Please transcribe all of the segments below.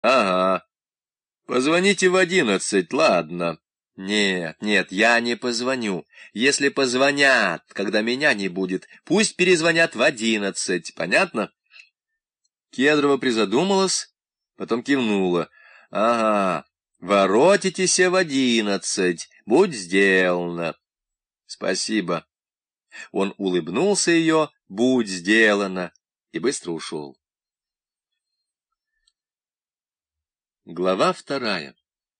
Ага. Позвоните в 11, ладно. Нет, я не позвоню. Если позвонят, когда меня не будет, пусть перезвонят в 11, понятно? Кедрова призадумалась, потом кивнула. Ага, воротитесь в 11, будь сделано. Спасибо. Он улыбнулся ее, будь сделано, и быстро ушел. Глава 2.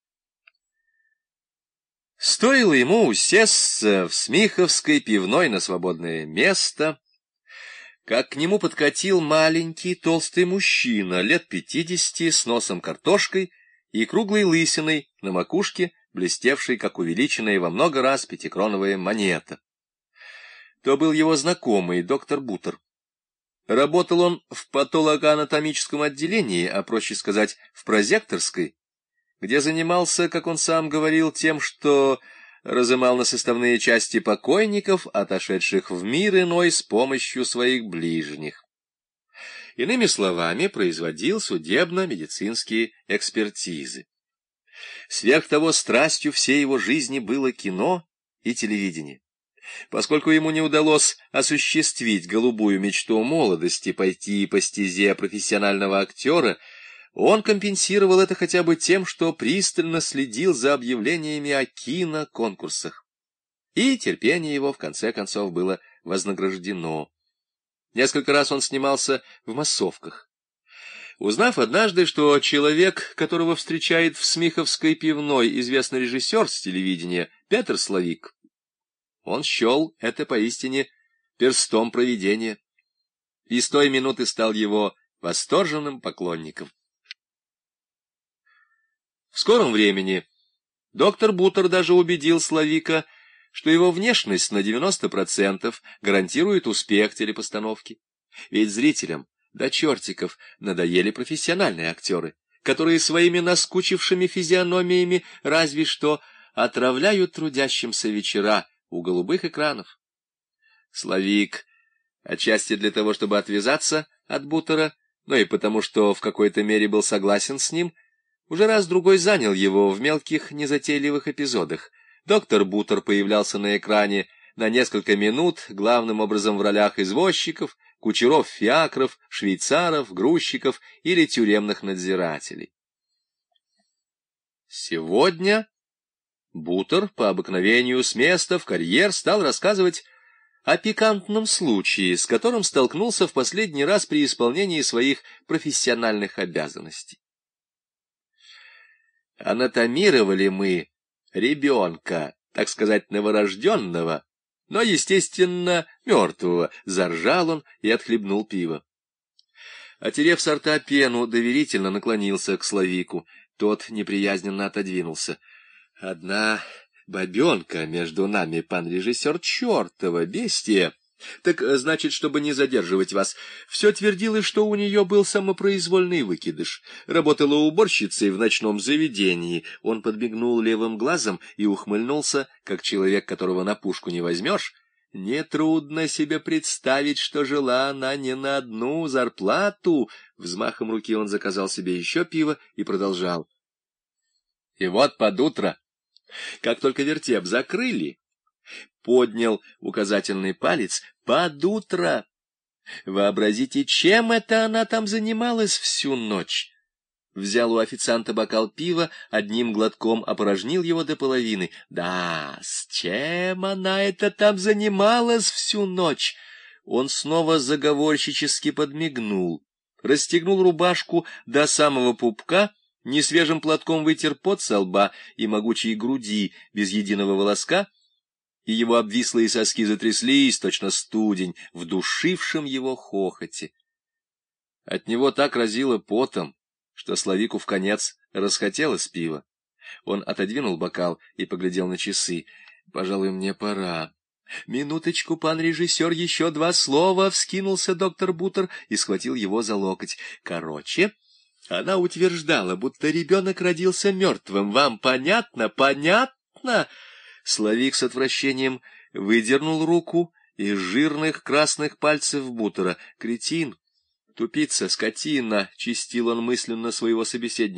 Стоило ему усесться в Смиховской пивной на свободное место, как к нему подкатил маленький толстый мужчина лет 50 с носом картошкой и круглой лысиной на макушке, блестевшей, как увеличенная во много раз пятикроновая монета. То был его знакомый, доктор Бутер. Работал он в патологоанатомическом отделении, а проще сказать, в прозекторской, где занимался, как он сам говорил, тем, что разымал на составные части покойников, отошедших в мир иной с помощью своих ближних. Иными словами, производил судебно-медицинские экспертизы. Сверх того, страстью всей его жизни было кино и телевидение. Поскольку ему не удалось осуществить голубую мечту молодости пойти по стезе профессионального актера, он компенсировал это хотя бы тем, что пристально следил за объявлениями о киноконкурсах. И терпение его, в конце концов, было вознаграждено. Несколько раз он снимался в массовках. Узнав однажды, что человек, которого встречает в Смиховской пивной известный режиссер с телевидения Петр Славик, он счел это поистине перстом провидения, и с той минуты стал его восторженным поклонником. В скором времени доктор Бутер даже убедил Славика, что его внешность на 90% гарантирует успех телепостановки. Ведь зрителям до чертиков надоели профессиональные актеры, которые своими наскучившими физиономиями разве что отравляют трудящимся вечера у голубых экранов. Славик, отчасти для того, чтобы отвязаться от Бутера, но и потому, что в какой-то мере был согласен с ним, уже раз-другой занял его в мелких незатейливых эпизодах. Доктор Бутер появлялся на экране на несколько минут, главным образом в ролях извозчиков, кучеров фиакров, швейцаров, грузчиков или тюремных надзирателей. Сегодня Бутер по обыкновению с места в карьер стал рассказывать о пикантном случае, с которым столкнулся в последний раз при исполнении своих профессиональных обязанностей. Анатомировали мы ребенка, так сказать, новорожденного, но, естественно, мертвого. Заржал он и отхлебнул пиво. Отерев со рта пену, доверительно наклонился к Славику. Тот неприязненно отодвинулся. — Одна бабенка между нами, пан режиссер, чертова бестия. Так, значит, чтобы не задерживать вас, все твердилось, что у нее был самопроизвольный выкидыш. Работала уборщицей в ночном заведении. Он подмигнул левым глазом и ухмыльнулся, как человек, которого на пушку не возьмешь. Нетрудно себе представить, что жила она не на одну зарплату. Взмахом руки он заказал себе еще пиво и продолжал. И вот под утро, как только вертеп закрыли, поднял указательный палец, под утро. Вообразите, чем это она там занималась всю ночь? Взял у официанта бокал пива, одним глотком опорожнил его до половины. Да, с чем она это там занималась всю ночь? Он снова заговорщически подмигнул, расстегнул рубашку до самого пупка, несвежим платком вытер пот со лба и могучей груди без единого волоска, и его обвислые соски затряслись, точно студень, в душившем его хохоте. От него так разило потом, что Славику вконец расхотелось пива. Он отодвинул бокал и поглядел на часы. — Пожалуй, мне пора. — Минуточку, пан режиссер, еще 2 слова, — вскинулся доктор Бутер и схватил его за локоть. — Короче, она утверждала, будто ребенок родился мертвым. Вам понятно? Понятно? Славик с отвращением выдернул руку из жирных красных пальцев Бутера. — Кретин, тупица, скотина! — чистил он мысленно своего собеседника.